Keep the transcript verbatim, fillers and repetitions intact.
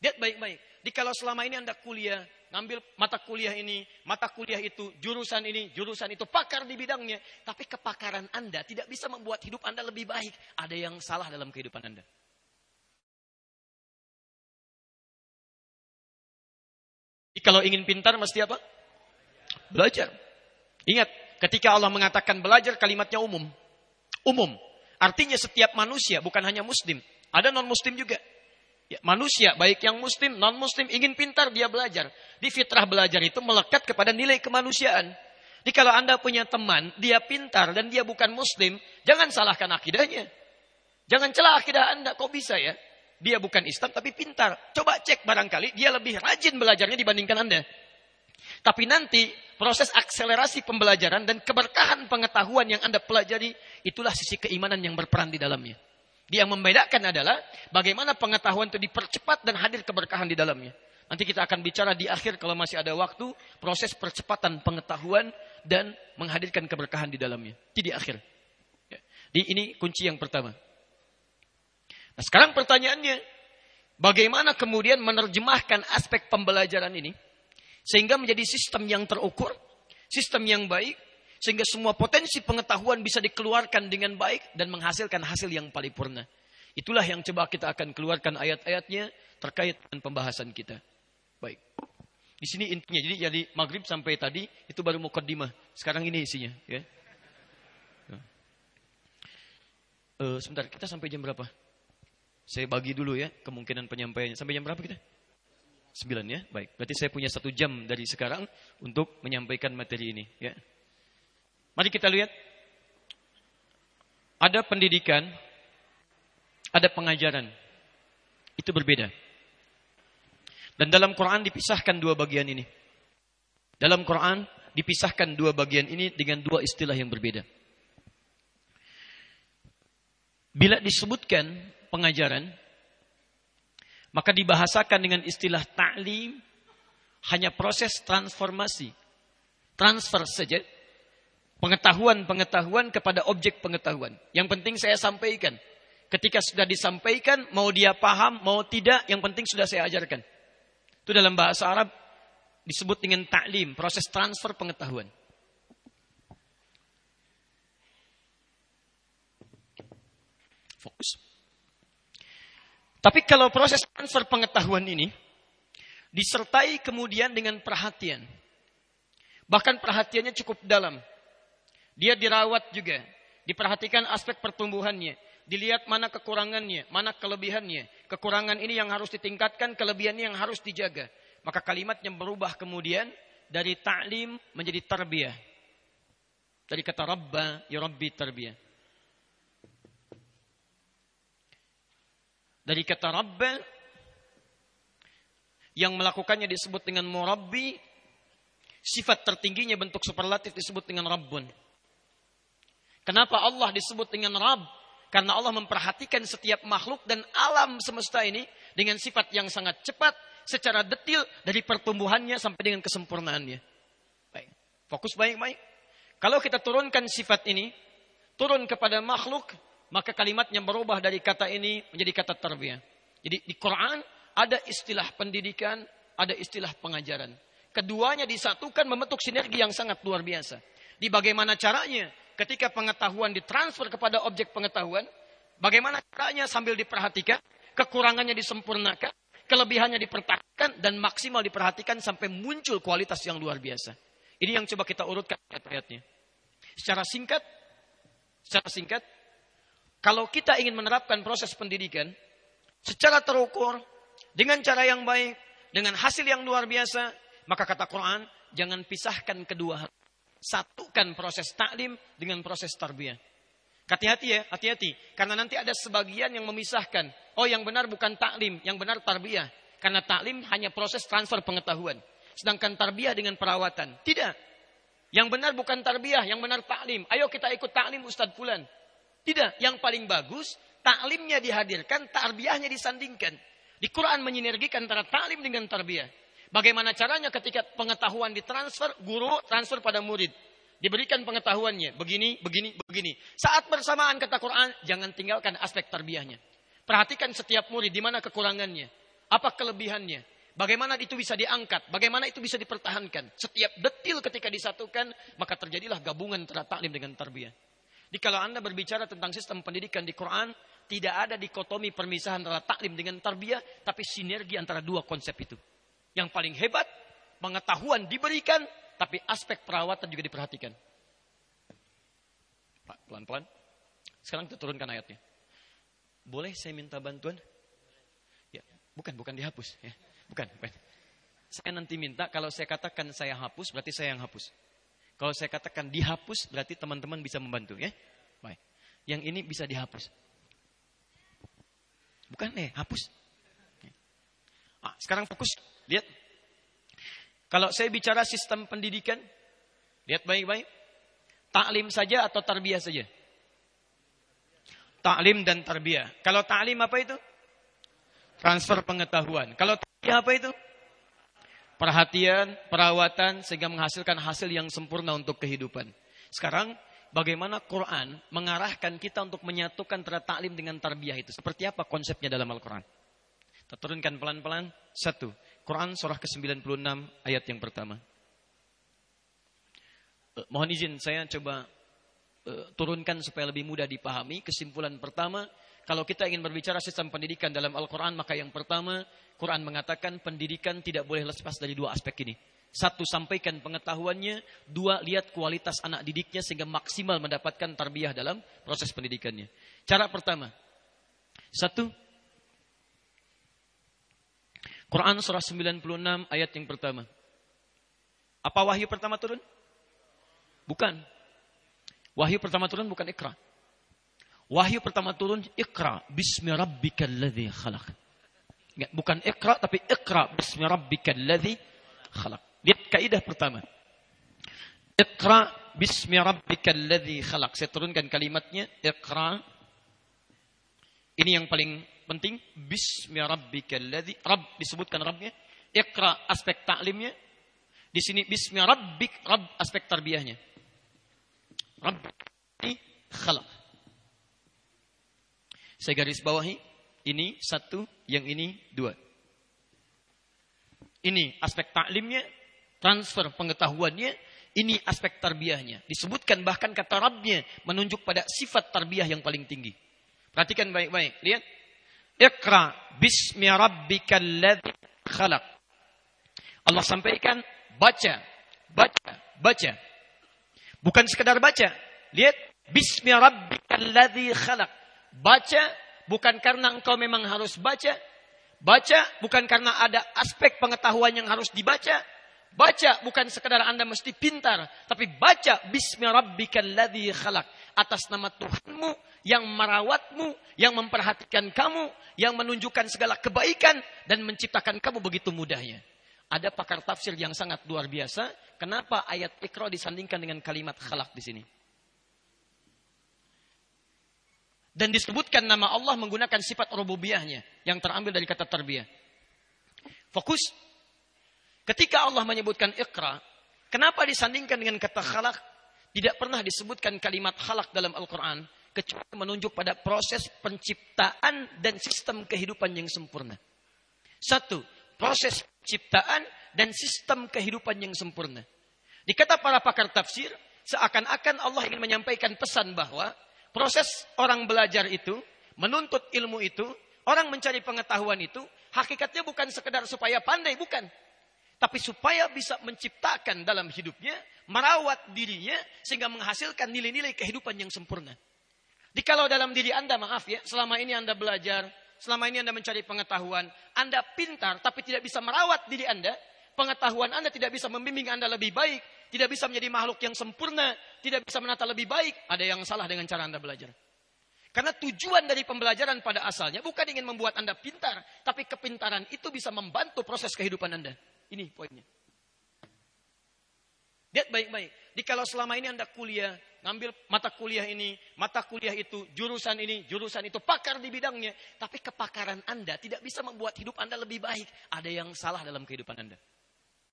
Lihat baik-baik. Di kalau selama ini Anda kuliah, ngambil mata kuliah ini, mata kuliah itu, jurusan ini, jurusan itu, pakar di bidangnya. Tapi kepakaran Anda tidak bisa membuat hidup Anda lebih baik. Ada yang salah dalam kehidupan Anda. Jadi kalau ingin pintar mesti apa? Belajar. Ingat, ketika Allah mengatakan belajar, kalimatnya umum. Umum. Artinya setiap manusia, bukan hanya muslim. Ada non-muslim juga. Ya, manusia, baik yang muslim, non-muslim, ingin pintar, dia belajar. Di fitrah belajar itu melekat kepada nilai kemanusiaan. Jadi kalau Anda punya teman, dia pintar dan dia bukan muslim, jangan salahkan akidahnya. Jangan celah akidah Anda, kok bisa ya? Dia bukan Islam tapi pintar. Coba cek barangkali dia lebih rajin belajarnya dibandingkan Anda. Tapi nanti proses akselerasi pembelajaran dan keberkahan pengetahuan yang Anda pelajari, itulah sisi keimanan yang berperan di dalamnya. Dia yang membedakan adalah bagaimana pengetahuan itu dipercepat dan hadir keberkahan di dalamnya. Nanti kita akan bicara di akhir kalau masih ada waktu, proses percepatan pengetahuan dan menghadirkan keberkahan di dalamnya. Itu di akhir. Jadi ini kunci yang pertama. Nah sekarang pertanyaannya, bagaimana kemudian menerjemahkan aspek pembelajaran ini sehingga menjadi sistem yang terukur, sistem yang baik, sehingga semua potensi pengetahuan bisa dikeluarkan dengan baik dan menghasilkan hasil yang paripurna. Itulah yang coba kita akan keluarkan ayat-ayatnya terkait dengan pembahasan kita. Baik. Di sini intinya, jadi jadi maghrib sampai tadi itu baru mukaddimah. Sekarang ini isinya. Ya. Uh, sebentar, kita sampai jam berapa? Saya bagi dulu ya kemungkinan penyampaiannya. Sampai jam berapa kita? Sembilan ya. Baik. Berarti saya punya satu jam dari sekarang untuk menyampaikan materi ini. Ya. Mari kita lihat. Ada pendidikan, ada pengajaran. Itu berbeda. Dan dalam Quran dipisahkan dua bagian ini. Dalam Quran dipisahkan dua bagian ini dengan dua istilah yang berbeda. Bila disebutkan pengajaran, maka dibahasakan dengan istilah ta'lim, hanya proses transformasi. Transfer saja. Pengetahuan-pengetahuan kepada objek pengetahuan. Yang penting saya sampaikan. Ketika sudah disampaikan, mau dia paham, mau tidak, yang penting sudah saya ajarkan. Itu dalam bahasa Arab disebut dengan ta'lim, proses transfer pengetahuan. Fokus. Tapi kalau proses transfer pengetahuan ini disertai kemudian dengan perhatian. Bahkan perhatiannya cukup dalam. Dia dirawat juga. Diperhatikan aspek pertumbuhannya. Dilihat mana kekurangannya, mana kelebihannya. Kekurangan ini yang harus ditingkatkan, kelebihannya yang harus dijaga. Maka kalimatnya berubah kemudian dari ta'lim menjadi tarbiyah. Dari kata rabba, ya rabbi tarbiyah. Dari kata rabba, yang melakukannya disebut dengan murabbi. Sifat tertingginya bentuk superlatif disebut dengan rabbun. Kenapa Allah disebut dengan Rabb? Karena Allah memperhatikan setiap makhluk dan alam semesta ini dengan sifat yang sangat cepat, secara detil dari pertumbuhannya sampai dengan kesempurnaannya. Baik. Fokus baik-baik. Kalau kita turunkan sifat ini, turun kepada makhluk, maka kalimatnya berubah dari kata ini menjadi kata tarbiyah. Jadi di Quran ada istilah pendidikan, ada istilah pengajaran. Keduanya disatukan membentuk sinergi yang sangat luar biasa. Di bagaimana caranya? Ketika pengetahuan ditransfer kepada objek pengetahuan, bagaimana caranya sambil diperhatikan, kekurangannya disempurnakan, kelebihannya dipertahankan, dan maksimal diperhatikan sampai muncul kualitas yang luar biasa. Ini yang coba kita urutkan ayat-ayatnya. Secara singkat, secara singkat, kalau kita ingin menerapkan proses pendidikan secara terukur, dengan cara yang baik, dengan hasil yang luar biasa, maka kata Quran, jangan pisahkan kedua hal. Satukan proses taklim dengan proses tarbiyah. Hati-hati ya, hati-hati. Karena nanti ada sebagian yang memisahkan. Oh, yang benar bukan taklim, yang benar tarbiyah. Karena taklim hanya proses transfer pengetahuan. Sedangkan tarbiyah dengan perawatan. Tidak. Yang benar bukan tarbiyah, yang benar taklim. Ayo kita ikut taklim Ustadz Fulan. Tidak. Yang paling bagus, taklimnya dihadirkan, tarbiyahnya disandingkan. Di Quran menyinergikan antara taklim dengan tarbiyah. Bagaimana caranya ketika pengetahuan ditransfer, guru transfer pada murid. Diberikan pengetahuannya, begini, begini, begini. Saat bersamaan kata Quran, jangan tinggalkan aspek tarbiyahnya. Perhatikan setiap murid, di mana kekurangannya. Apa kelebihannya? Bagaimana itu bisa diangkat? Bagaimana itu bisa dipertahankan? Setiap detil ketika disatukan, maka terjadilah gabungan antara taklim dengan tarbiyah. Jadi kalau Anda berbicara tentang sistem pendidikan di Quran, tidak ada dikotomi permisahan antara taklim dengan tarbiyah, tapi sinergi antara dua konsep itu. Yang paling hebat, pengetahuan diberikan, tapi aspek perawatan juga diperhatikan. Pak, pelan-pelan. Sekarang kita turunkan ayatnya. Boleh saya minta bantuan? Ya, bukan, bukan dihapus. Ya. Bukan, bukan. Saya nanti minta, kalau saya katakan saya hapus, berarti saya yang hapus. Kalau saya katakan dihapus, berarti teman-teman bisa membantu. Ya? Baik. Yang ini bisa dihapus. Bukan, eh, hapus. Ah, sekarang fokus, lihat. Kalau saya bicara sistem pendidikan, lihat baik-baik. Taklim saja atau tarbiyah saja? Taklim dan tarbiyah. Kalau taklim apa itu? Transfer pengetahuan. Kalau tarbiyah apa itu? Perhatian, perawatan, sehingga menghasilkan hasil yang sempurna untuk kehidupan. Sekarang, bagaimana Quran mengarahkan kita untuk menyatukan antara taklim dengan tarbiyah itu? Seperti apa konsepnya dalam Al-Quran? Kita turunkan pelan-pelan. Satu. Quran surah ke sembilan puluh enam ayat yang pertama. Eh, mohon izin saya coba eh, turunkan supaya lebih mudah dipahami. Kesimpulan pertama, kalau kita ingin berbicara sistem pendidikan dalam Al-Quran, maka yang pertama, Quran mengatakan pendidikan tidak boleh lepas dari dua aspek ini. Satu, sampaikan pengetahuannya. Dua, lihat kualitas anak didiknya sehingga maksimal mendapatkan tarbiyah dalam proses pendidikannya. Cara pertama. Satu, Quran surah sembilan puluh enam ayat yang pertama. Apa wahyu pertama turun? Bukan. Wahyu pertama turun bukan Iqra. Wahyu pertama turun Iqra bismi rabbikal ladzi khalaq. Bukan Iqra tapi Iqra bismi rabbikal ladzi khalaq. Lihat kaidah pertama. Iqra bismi rabbikal ladzi khalaq. Saya turunkan kalimatnya Iqra. Ini yang paling penting. Bismi rabbikal ladzi. Rabb disebutkan Rabbnya. Iqra aspek taklimnya. Di sini bismi rabbik. Rabb aspek tarbiyahnya. Rabbi khalaq. Saya garis bawahi. Ini satu. Yang ini dua. Ini aspek taklimnya. Transfer pengetahuannya. Ini aspek tarbiyahnya. Disebutkan bahkan kata Rabbnya menunjuk pada sifat tarbiyah yang paling tinggi. Perhatikan baik-baik. Lihat. Iqra bismi rabbikal ladzi khalaq. Allah sampaikan baca, baca, baca. Bukan sekedar baca. Lihat, bismi rabbikal ladzi khalaq. Baca bukan karena engkau memang harus baca. Baca bukan karena ada aspek pengetahuan yang harus dibaca. Baca bukan sekedar Anda mesti pintar, tapi baca bismi rabbikal ladzi khalaq. Atas nama Tuhanmu yang merawatmu, yang memperhatikan kamu, yang menunjukkan segala kebaikan dan menciptakan kamu begitu mudahnya. Ada pakar tafsir yang sangat luar biasa. Kenapa ayat Iqra disandingkan dengan kalimat khalaq di sini? Dan disebutkan nama Allah menggunakan sifat rububiyahnya yang terambil dari kata tarbiyah. Fokus. Ketika Allah menyebutkan Iqra, kenapa disandingkan dengan kata khalaq? Tidak pernah disebutkan kalimat khalaq dalam Al-Quran kecuali menunjuk pada proses penciptaan dan sistem kehidupan yang sempurna. Satu, proses penciptaan dan sistem kehidupan yang sempurna. Di kata para pakar tafsir, seakan-akan Allah ingin menyampaikan pesan bahwa proses orang belajar itu, menuntut ilmu itu, orang mencari pengetahuan itu, hakikatnya bukan sekedar supaya pandai, bukan. Tapi supaya bisa menciptakan dalam hidupnya, merawat dirinya, sehingga menghasilkan nilai-nilai kehidupan yang sempurna. Jikalau dalam diri Anda, maaf ya, selama ini Anda belajar, selama ini Anda mencari pengetahuan, Anda pintar tapi tidak bisa merawat diri Anda, pengetahuan Anda tidak bisa membimbing Anda lebih baik, tidak bisa menjadi makhluk yang sempurna, tidak bisa menata lebih baik, ada yang salah dengan cara Anda belajar. Karena tujuan dari pembelajaran pada asalnya bukan ingin membuat Anda pintar, tapi kepintaran itu bisa membantu proses kehidupan Anda. Ini poinnya. Lihat baik-baik. Jikalau selama ini Anda kuliah, ngambil mata kuliah ini, mata kuliah itu, jurusan ini, jurusan itu, pakar di bidangnya. Tapi kepakaran Anda tidak bisa membuat hidup Anda lebih baik. Ada yang salah dalam kehidupan Anda.